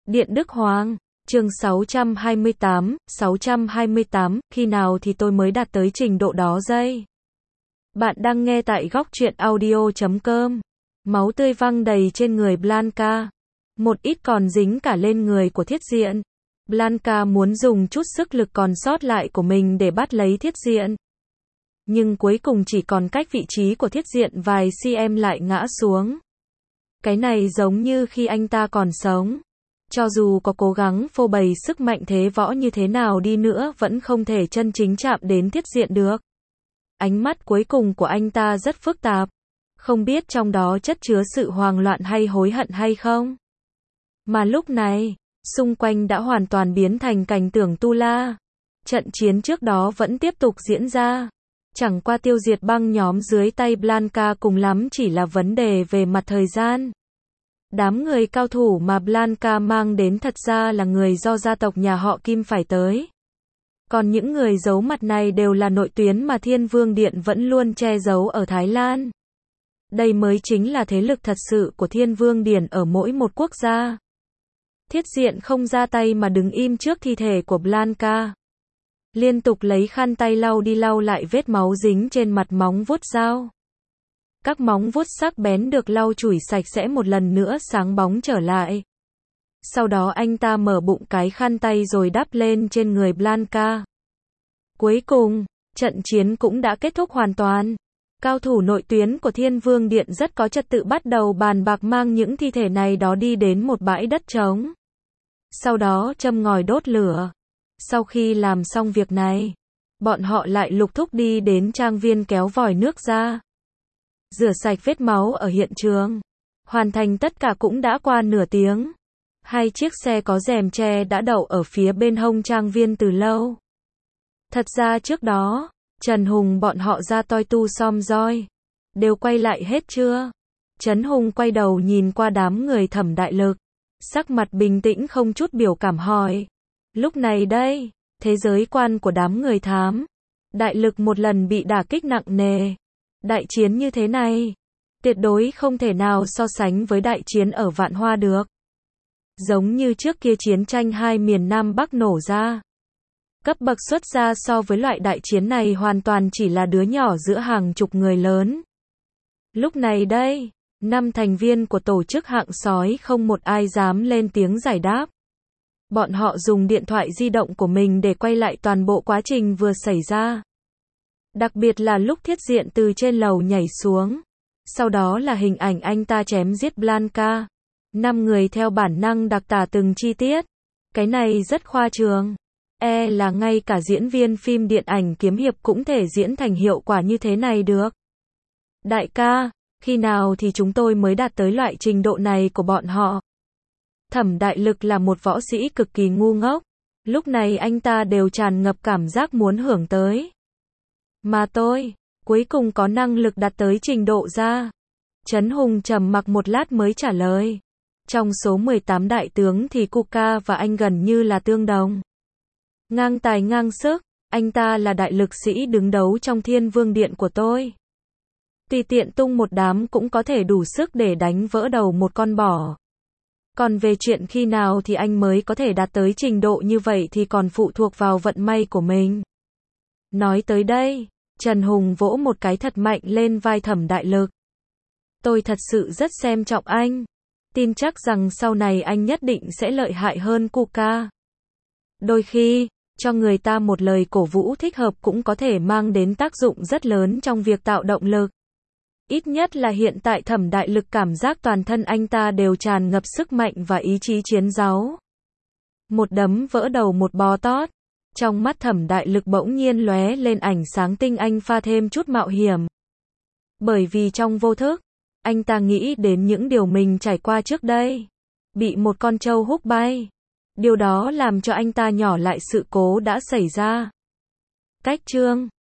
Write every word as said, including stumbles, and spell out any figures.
Điện Đức Hoàng, chương sáu trăm hai mươi tám, sáu trăm hai mươi tám, khi nào thì tôi mới đạt tới trình độ đó dây? Bạn đang nghe tại góc truyện audio chấm com. Máu tươi văng đầy trên người Blanca. Một ít còn dính cả lên người của Thiết Diện. Blanca muốn dùng chút sức lực còn sót lại của mình để bắt lấy Thiết Diện. Nhưng cuối cùng chỉ còn cách vị trí của Thiết Diện vài cm lại ngã xuống. Cái này giống như khi anh ta còn sống. Cho dù có cố gắng phô bày sức mạnh thế võ như thế nào đi nữa vẫn không thể chân chính chạm đến Thiết Diện được. Ánh mắt cuối cùng của anh ta rất phức tạp. Không biết trong đó chất chứa sự hoang loạn hay hối hận hay không. Mà lúc này, xung quanh đã hoàn toàn biến thành cảnh tượng tu la. Trận chiến trước đó vẫn tiếp tục diễn ra. Chẳng qua tiêu diệt băng nhóm dưới tay Blanca cùng lắm chỉ là vấn đề về mặt thời gian. Đám người cao thủ mà Blanca mang đến thật ra là người do gia tộc nhà họ Kim phải tới. Còn những người giấu mặt này đều là nội tuyến mà Thiên Vương Điện vẫn luôn che giấu ở Thái Lan. Đây mới chính là thế lực thật sự của Thiên Vương Điện ở mỗi một quốc gia. Thiết Diện không ra tay mà đứng im trước thi thể của Blanca. Liên tục lấy khăn tay lau đi lau lại vết máu dính trên mặt móng vuốt dao. Các móng vuốt sắc bén được lau chùi sạch sẽ một lần nữa sáng bóng trở lại. Sau đó anh ta mở bụng cái khăn tay rồi đắp lên trên người Blanca. Cuối cùng, trận chiến cũng đã kết thúc hoàn toàn. Cao thủ nội tuyến của Thiên Vương Điện rất có trật tự bắt đầu bàn bạc mang những thi thể này đó đi đến một bãi đất trống. Sau đó châm ngòi đốt lửa. Sau khi làm xong việc này, bọn họ lại lục thúc đi đến trang viên kéo vòi nước ra. Rửa sạch vết máu ở hiện trường. Hoàn thành tất cả cũng đã qua nửa tiếng. Hai chiếc xe có rèm che đã đậu ở phía bên hông trang viên từ lâu. Thật ra trước đó, Trần Hùng bọn họ ra toi tu som roi. Đều quay lại hết chưa? Trấn Hùng quay đầu nhìn qua đám người Thẩm Đại Lực. Sắc mặt bình tĩnh không chút biểu cảm hỏi. Lúc này đây, thế giới quan của đám người Thám Đại Lực một lần bị đả kích nặng nề. Đại chiến như thế này, tuyệt đối không thể nào so sánh với đại chiến ở Vạn Hoa được. Giống như trước kia chiến tranh hai miền Nam Bắc nổ ra. Cấp bậc xuất ra so với loại đại chiến này hoàn toàn chỉ là đứa nhỏ giữa hàng chục người lớn. Lúc này đây, năm thành viên của tổ chức hạng sói không một ai dám lên tiếng giải đáp. Bọn họ dùng điện thoại di động của mình để quay lại toàn bộ quá trình vừa xảy ra. Đặc biệt là lúc Thiết Diện từ trên lầu nhảy xuống. Sau đó là hình ảnh anh ta chém giết Blanca. Năm người theo bản năng đặc tả từng chi tiết. Cái này rất khoa trương. E là ngay cả diễn viên phim điện ảnh kiếm hiệp cũng thể diễn thành hiệu quả như thế này được. Đại ca, khi nào thì chúng tôi mới đạt tới loại trình độ này của bọn họ? Thẩm Đại Lực là một võ sĩ cực kỳ ngu ngốc. Lúc này anh ta đều tràn ngập cảm giác muốn hưởng tới. Mà tôi, cuối cùng có năng lực đạt tới trình độ ra. Trấn Hùng trầm mặc một lát mới trả lời. Trong số mười tám đại tướng thì Kuka và anh gần như là tương đồng. Ngang tài ngang sức, anh ta là đại lực sĩ đứng đấu trong Thiên Vương Điện của tôi. Tùy tiện tung một đám cũng có thể đủ sức để đánh vỡ đầu một con bò. Còn về chuyện khi nào thì anh mới có thể đạt tới trình độ như vậy thì còn phụ thuộc vào vận may của mình. Nói tới đây, Trần Hùng vỗ một cái thật mạnh lên vai Thẩm Đại Lực. Tôi thật sự rất xem trọng anh. Tin chắc rằng sau này anh nhất định sẽ lợi hại hơn Kuka. Đôi khi, cho người ta một lời cổ vũ thích hợp cũng có thể mang đến tác dụng rất lớn trong việc tạo động lực. Ít nhất là hiện tại Thẩm Đại Lực cảm giác toàn thân anh ta đều tràn ngập sức mạnh và ý chí chiến đấu. Một đấm vỡ đầu một bò tót. Trong mắt Thẩm Đại Lực bỗng nhiên lóe lên ánh sáng tinh anh pha thêm chút mạo hiểm. Bởi vì trong vô thức, anh ta nghĩ đến những điều mình trải qua trước đây. Bị một con trâu húc bay. Điều đó làm cho anh ta nhỏ lại sự cố đã xảy ra. Cách chương